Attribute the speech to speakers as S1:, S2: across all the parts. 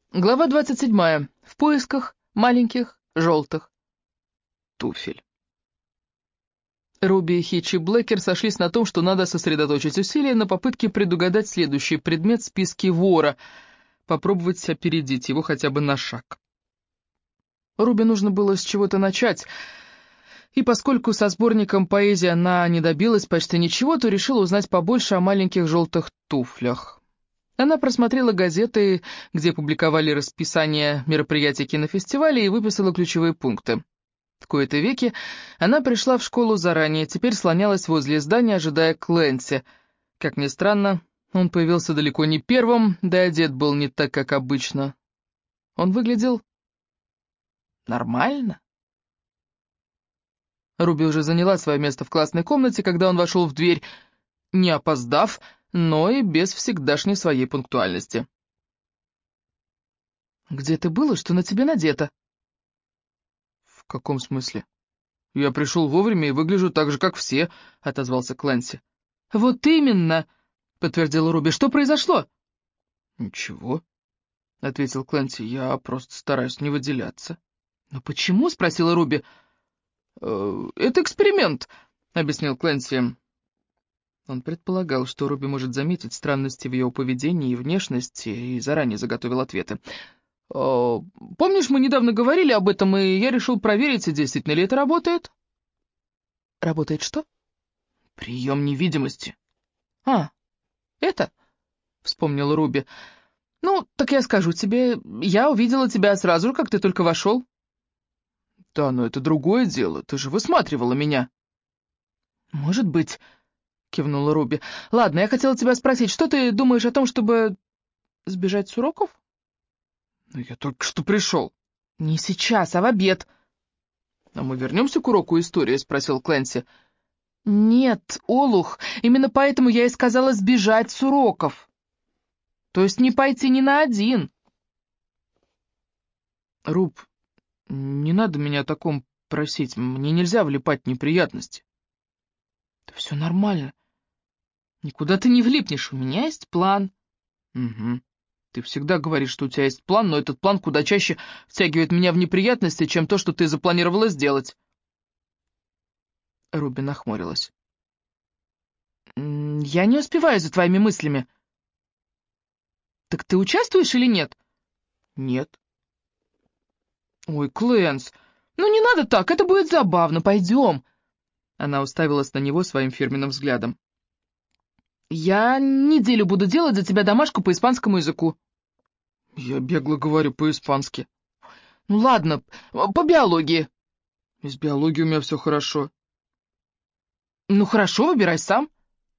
S1: Глава 27. В поисках маленьких желтых туфель. Руби, Хитч и Блэкер сошлись на том, что надо сосредоточить усилия на попытке предугадать следующий предмет в списке вора, попробовать опередить его хотя бы на шаг. Руби нужно было с чего-то начать, и поскольку со сборником поэзии она не добилась почти ничего, то решила узнать побольше о маленьких желтых туфлях. Она просмотрела газеты, где публиковали расписание мероприятий кинофестиваля, и выписала ключевые пункты. В кои-то веки она пришла в школу заранее, теперь слонялась возле здания, ожидая Клэнси. Как ни странно, он появился далеко не первым, да и одет был не так, как обычно. Он выглядел нормально. Руби уже заняла свое место в классной комнате, когда он вошел в дверь, не опоздав, но и без всегдашней своей пунктуальности. «Где ты был и что на тебе надето?» «В каком смысле? Я пришел вовремя и выгляжу так же, как все», — отозвался Клэнси. «Вот именно», — подтвердила Руби. «Что произошло?» «Ничего», — ответил Клэнси. «Я просто стараюсь не выделяться». «Но почему?» — спросила Руби. «Это эксперимент», — объяснил Клэнси. Он предполагал, что Руби может заметить странности в ее поведении и внешности, и заранее заготовил ответы. «Помнишь, мы недавно говорили об этом, и я решил проверить, действительно ли это работает?» «Работает что?» «Прием невидимости». «А, это?» — вспомнила Руби. «Ну, так я скажу тебе, я увидела тебя сразу же, как ты только вошел». «Да, но это другое дело, ты же высматривала меня». «Может быть», — кивнула Руби. «Ладно, я хотела тебя спросить, что ты думаешь о том, чтобы сбежать с уроков?» «Ну, я только что пришел». «Не сейчас, а в обед». «А мы вернемся к уроку истории?» — спросил Клэнси. «Нет, Олух, именно поэтому я и сказала сбежать с уроков. То есть не пойти ни на один». «Руб, не надо меня о таком просить, мне нельзя влипать в неприятности». «Да все нормально. Никуда ты не влипнешь, у меня есть план». «Угу. Ты всегда говоришь, что у тебя есть план, но этот план куда чаще втягивает меня в неприятности, чем то, что ты запланировала сделать». Руби нахмурилась. «Я не успеваю за твоими мыслями». «Так ты участвуешь или нет?» «Нет». «Ой, Клэнс, ну не надо так, это будет забавно, пойдем». Она уставилась на него своим фирменным взглядом. «Я неделю буду делать за тебя домашку по испанскому языку». «Я бегло говорю по-испански». «Ну ладно, по биологии». «Из биологии у меня все хорошо». «Ну хорошо, выбирай сам».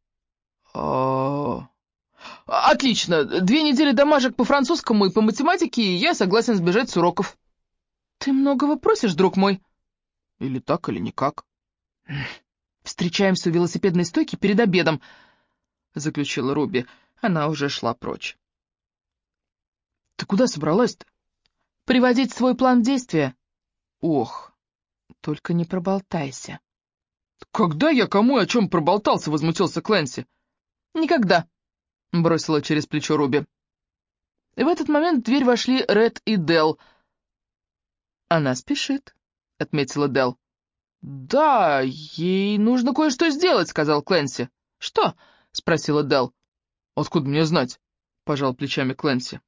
S1: А, «Отлично, 2 недели домашек по французскому и по математике, и я согласен сбежать с уроков». «Ты многого просишь, друг мой». «Или так, или никак». «Встречаемся у велосипедной стойки перед обедом», — заключила Руби. Она уже шла прочь. «Ты куда собралась-то?» «Приводить свой план действия». «Ох, только не проболтайся». «Когда я кому и о чем проболтался?» — возмутился Клэнси. «Никогда», — бросила через плечо Руби. И в этот момент в дверь вошли Ред и Дел. «Она спешит», — отметила Дел. «Да, ей нужно кое-что сделать», — сказал Клэнси. «Что?» — спросила Дел. «Откуда мне знать?» — пожал плечами Клэнси.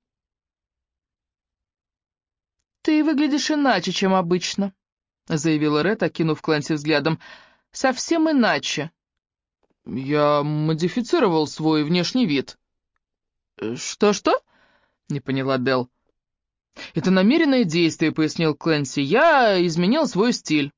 S1: «Ты выглядишь иначе, чем обычно», — заявила Ред, окинув Клэнси взглядом. «Совсем иначе». «Я модифицировал свой внешний вид». «Что-что?» — не поняла Дел. «Это намеренное действие», — пояснил Клэнси. «Я изменил свой стиль».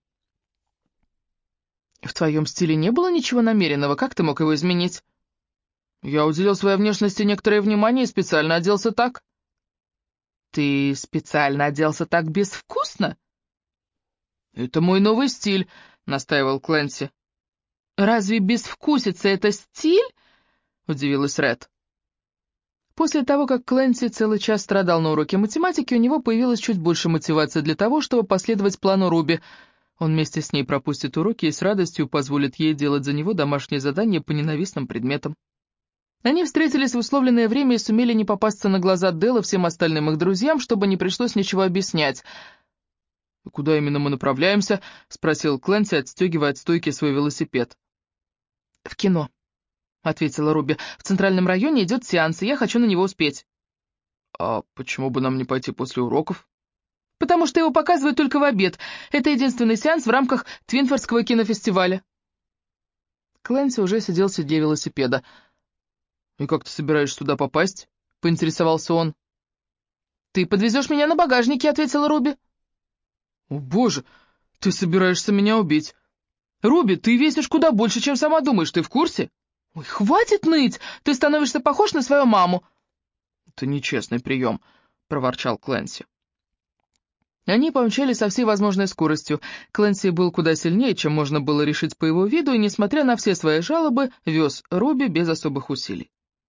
S1: «В твоем стиле не было ничего намеренного. Как ты мог его изменить?» «Я уделил своей внешности некоторое внимание и специально оделся так». «Ты специально оделся так безвкусно?» «Это мой новый стиль», — настаивал Клэнси. «Разве безвкусица — это стиль?» — удивилась Ред. После того, как Клэнси целый час страдал на уроке математики, у него появилось чуть больше мотивации для того, чтобы последовать плану Руби. Он вместе с ней пропустит уроки и с радостью позволит ей делать за него домашние задания по ненавистным предметам. Они встретились в условленное время и сумели не попасться на глаза Дэл и всем остальным их друзьям, чтобы не пришлось ничего объяснять. «Куда именно мы направляемся?» — спросил Клэнси, отстегивая от стойки свой велосипед. «В кино», — ответила Руби. «В центральном районе идет сеанс, и я хочу на него успеть». «А почему бы нам не пойти после уроков?» «Потому что его показывают только в обед. Это единственный сеанс в рамках Твинфордского кинофестиваля». Клэнси уже сидел в седле велосипеда. «И как ты собираешься туда попасть?» — поинтересовался он. «Ты подвезешь меня на багажнике», — ответила Руби. «О, боже, ты собираешься меня убить! Руби, ты весишь куда больше, чем сама думаешь, ты в курсе?» «Ой, хватит ныть! Ты становишься похож на свою маму!» «Это нечестный прием», — проворчал Клэнси. Они помчались со всей возможной скоростью. Клэнси был куда сильнее, чем можно было решить по его виду, и, несмотря на все свои жалобы, вез Руби без особых усилий.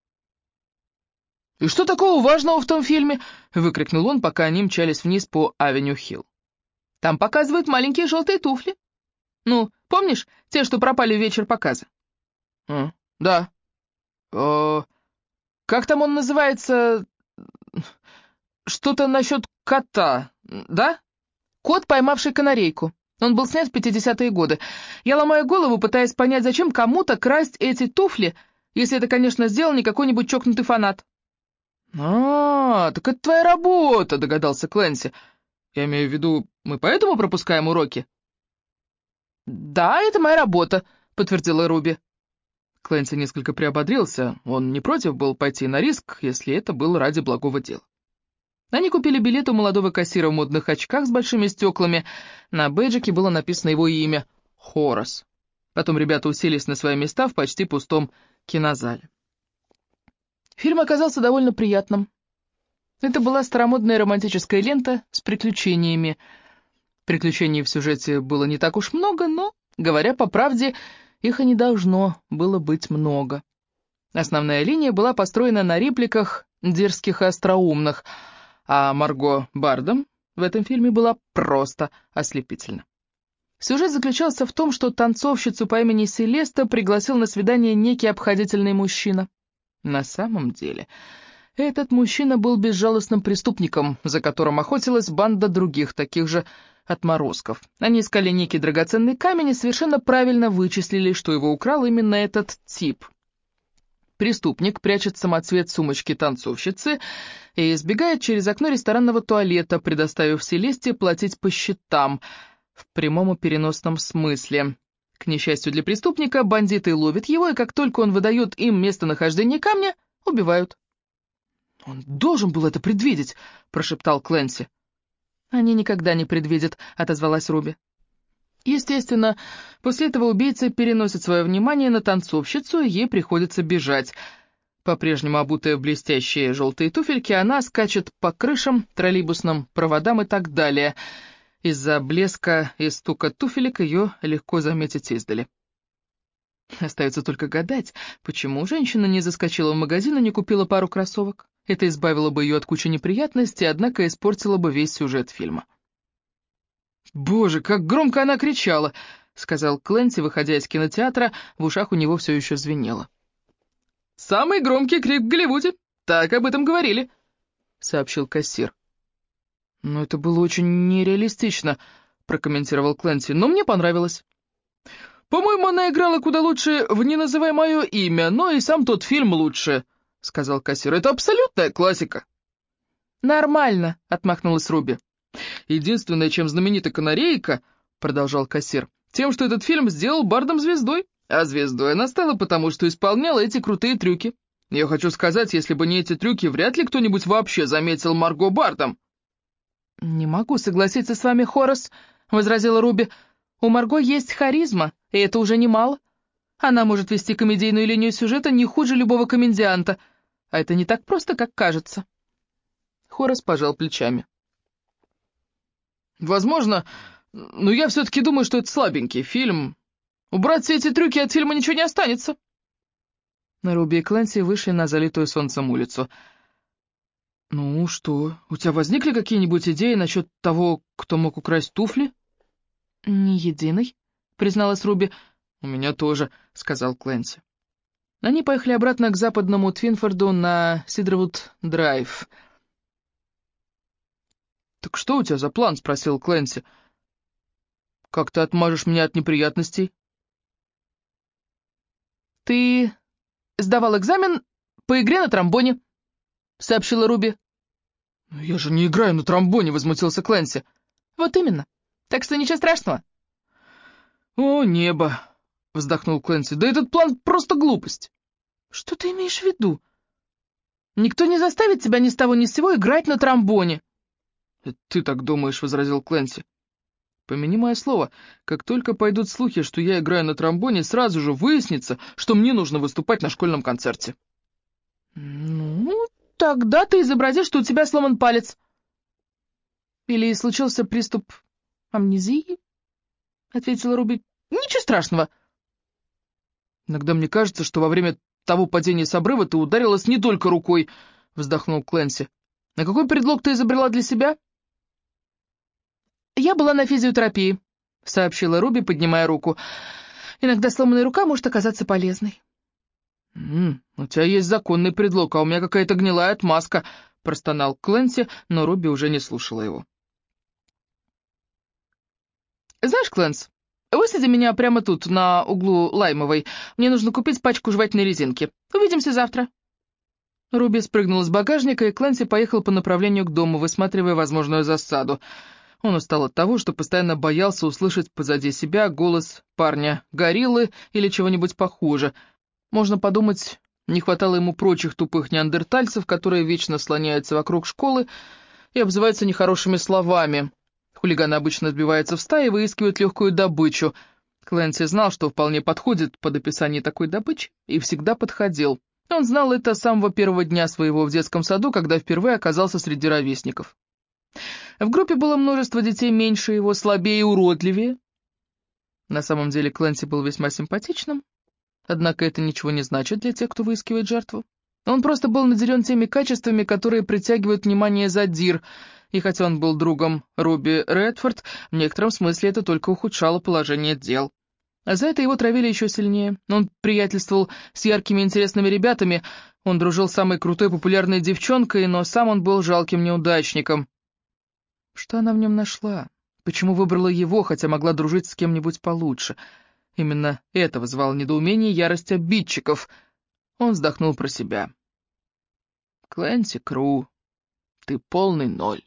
S1: «И что такого важного в том фильме?» — выкрикнул он, пока они мчались вниз по Авеню-Хилл. «Там показывают маленькие желтые туфли. Ну, помнишь, те, что пропали в вечер показа?» «Да. Как там он называется? Что-то насчет кота, да? Кот, поймавший канарейку. Он был снят в 50-е годы. Я ломаю голову, пытаясь понять, зачем кому-то красть эти туфли, если это, конечно, сделал не какой-нибудь чокнутый фанат». Так это твоя работа», — догадался Клэнси. «Я имею в виду, мы поэтому пропускаем уроки?» «Да, это моя работа», — подтвердила Руби. Клэнси несколько приободрился. Он не против был пойти на риск, если это было ради благого дела. Они купили билет у молодого кассира в модных очках с большими стеклами. На бейджике было написано его имя — Хорас. Потом ребята уселись на свои места в почти пустом кинозале. Фильм оказался довольно приятным. Это была старомодная романтическая лента с приключениями. Приключений в сюжете было не так уж много, но, говоря по правде, их и не должно было быть много. Основная линия была построена на репликах дерзких и остроумных, а Марго Бардом в этом фильме была просто ослепительна. Сюжет заключался в том, что танцовщицу по имени Селеста пригласил на свидание некий обходительный мужчина. На самом деле, этот мужчина был безжалостным преступником, за которым охотилась банда других, таких же отморозков. Они искали некий драгоценный камень и совершенно правильно вычислили, что его украл именно этот тип. Преступник прячет самоцвет в сумочке танцовщицы и избегает через окно ресторанного туалета, предоставив Селесте платить по счетам, в прямом и переносном смысле. К несчастью для преступника, бандиты ловят его, и как только он выдает им местонахождение камня, убивают. «Он должен был это предвидеть», — прошептал Клэнси. «Они никогда не предвидят», — отозвалась Руби. Естественно, после этого убийца переносит свое внимание на танцовщицу, и ей приходится бежать. По-прежнему обутая в блестящие желтые туфельки, она скачет по крышам, троллейбусным проводам и так далее. Из-за блеска и стука туфелек ее легко заметить издали. Остается только гадать, почему женщина не заскочила в магазин и не купила пару кроссовок. Это избавило бы ее от кучи неприятностей, однако испортило бы весь сюжет фильма. «Боже, как громко она кричала!» — сказал Клэнси, выходя из кинотеатра, в ушах у него все еще звенело. «Самый громкий крик в Голливуде, так об этом говорили», — сообщил кассир. «Но это было очень нереалистично», — прокомментировал Клэнси, — «но мне понравилось». «По-моему, она играла куда лучше в «Не называй мое имя», но и сам тот фильм лучше», — сказал кассир. «Это абсолютная классика». «Нормально», — отмахнулась Руби. «Единственное, чем знаменита канарейка», — продолжал кассир, — «тем, что этот фильм сделал Бардом звездой, а звездой она стала потому, что исполняла эти крутые трюки. Я хочу сказать, если бы не эти трюки, вряд ли кто-нибудь вообще заметил Марго Бардом». «Не могу согласиться с вами, Хорас», — возразила Руби. «У Марго есть харизма, и это уже немало. Она может вести комедийную линию сюжета не хуже любого комедианта, а это не так просто, как кажется». Хорас пожал плечами. «Возможно, но я все-таки думаю, что это слабенький фильм. Убрать все эти трюки, от фильма ничего не останется». Руби и Клэнси вышли на залитую солнцем улицу. «Ну что, у тебя возникли какие-нибудь идеи насчет того, кто мог украсть туфли?» «Ни единой», — призналась Руби. «У меня тоже», — сказал Клэнси. Они поехали обратно к западному Твинфорду на Сидервуд-драйв. «Так что у тебя за план?» — спросил Клэнси. «Как ты отмажешь меня от неприятностей?» «Ты сдавал экзамен по игре на тромбоне», — сообщила Руби. «Я же не играю на тромбоне», — возмутился Клэнси. «Вот именно. Так что ничего страшного». «О, небо!» — вздохнул Клэнси. «Да этот план просто глупость». «Что ты имеешь в виду? Никто не заставит тебя ни с того ни с сего играть на тромбоне». «Ты так думаешь», — возразил Клэнси. «Помяни мое слово, как только пойдут слухи, что я играю на тромбоне, сразу же выяснится, что мне нужно выступать на школьном концерте». «Ну, тогда ты изобразишь, что у тебя сломан палец. Или случился приступ амнезии?» — ответила Руби. «Ничего страшного». «Иногда мне кажется, что во время того падения с обрыва ты ударилась не только рукой», — вздохнул Клэнси. «На какой предлог ты изобрела для себя?» «Я была на физиотерапии», — сообщила Руби, поднимая руку. «Иногда сломанная рука может оказаться полезной». «У тебя есть законный предлог, а у меня какая-то гнилая отмазка», — простонал Клэнси, но Руби уже не слушала его. «Знаешь, Клэнс, высади меня прямо тут, на углу Лаймовой. Мне нужно купить пачку жевательной резинки. Увидимся завтра». Руби спрыгнул из багажника, и Клэнси поехал по направлению к дому, высматривая возможную засаду. Он устал от того, что постоянно боялся услышать позади себя голос парня-гориллы или чего-нибудь похуже. Можно подумать, не хватало ему прочих тупых неандертальцев, которые вечно слоняются вокруг школы и обзываются нехорошими словами. Хулиганы обычно сбиваются в стаи и выискивают легкую добычу. Клэнси знал, что вполне подходит под описание такой добычи, и всегда подходил. Он знал это с самого первого дня своего в детском саду, когда впервые оказался среди ровесников. В группе было множество детей меньше его, слабее и уродливее. На самом деле Клэнси был весьма симпатичным, однако это ничего не значит для тех, кто выискивает жертву. Он просто был наделен теми качествами, которые притягивают внимание задир, и хотя он был другом Руби Редфорд, в некотором смысле это только ухудшало положение дел. А за это его травили еще сильнее. Он приятельствовал с яркими интересными ребятами, он дружил с самой крутой популярной девчонкой, но сам он был жалким неудачником. Что она в нем нашла? Почему выбрала его, хотя могла дружить с кем-нибудь получше? Именно это вызывало недоумение и ярость обидчиков. Он вздохнул про себя. «Клэнси Кру, ты полный ноль».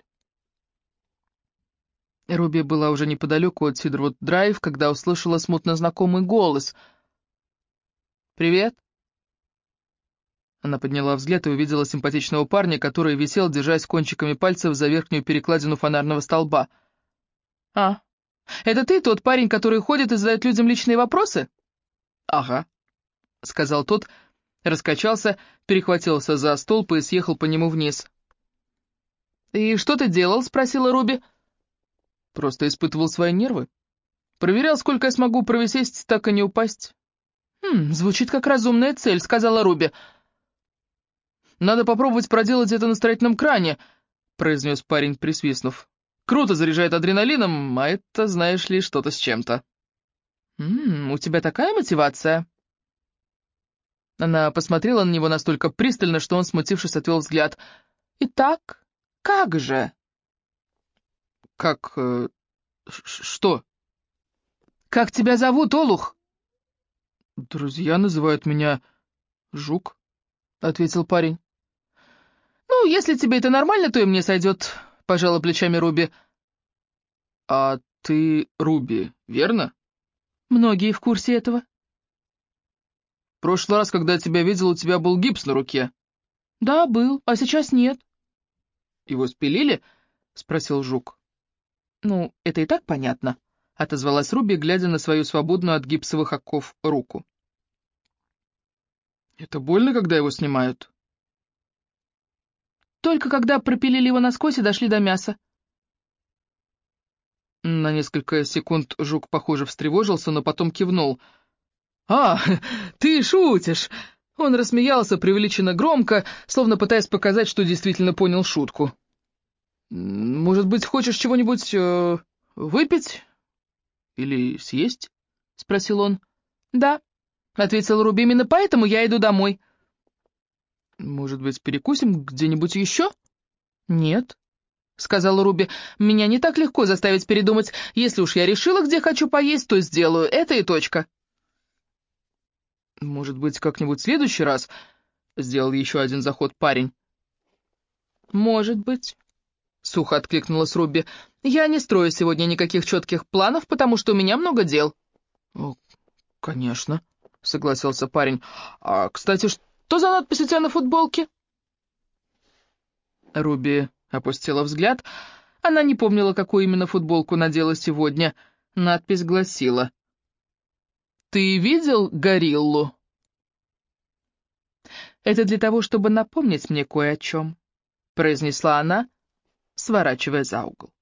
S1: Руби была уже неподалеку от Сидервуд-драйв, когда услышала смутно знакомый голос. «Привет». Она подняла взгляд и увидела симпатичного парня, который висел, держась кончиками пальцев за верхнюю перекладину фонарного столба. «А, это ты тот парень, который ходит и задает людям личные вопросы?» «Ага», — сказал тот, раскачался, перехватился за столб и съехал по нему вниз. «И что ты делал?» — спросила Руби. «Просто испытывал свои нервы. Проверял, сколько я смогу провисеть, так и не упасть». «Звучит как разумная цель», — сказала Руби. «Надо попробовать проделать это на строительном кране», — произнес парень, присвистнув. «Круто заряжает адреналином, а это, знаешь ли, что-то с чем-то». «У тебя такая мотивация?» Она посмотрела на него настолько пристально, что он, смутившись, отвел взгляд. «Итак, как же?» «Как... что?» «Как тебя зовут, Олух?» «Друзья называют меня Жук», — ответил парень. «Ну, если тебе это нормально, то и мне сойдет», — пожала плечами Руби. «А ты Руби, верно?» «Многие в курсе этого». «В прошлый раз, когда я тебя видел, у тебя был гипс на руке». «Да, был, а сейчас нет». «Его спилили?» — спросил Жук. «Ну, это и так понятно», — отозвалась Руби, глядя на свою свободную от гипсовых оков руку. «Это больно, когда его снимают?» «Только когда пропилили его насквозь и дошли до мяса». На несколько секунд Жук, похоже, встревожился, но потом кивнул. «А, ты шутишь!» Он рассмеялся преувеличенно громко, словно пытаясь показать, что действительно понял шутку. «Может быть, хочешь чего-нибудь выпить? Или съесть?» — спросил он. «Да», — ответила Руби, — именно поэтому я иду домой. «Может быть, перекусим где-нибудь еще?» «Нет», — сказала Руби, — «меня не так легко заставить передумать. Если уж я решила, где хочу поесть, то сделаю это и точка». «Может быть, как-нибудь в следующий раз?» — сделал еще один заход парень. «Может быть», — сухо откликнулась Руби. «Я не строю сегодня никаких четких планов, потому что у меня много дел». «О, конечно», — согласился парень. «А, кстати, что за надпись у тебя на футболке?» Руби опустила взгляд. Она не помнила, какую именно футболку надела сегодня. Надпись гласила: «Ты видел гориллу?» «Это для того, чтобы напомнить мне кое о чем», — произнесла она, сворачивая за угол.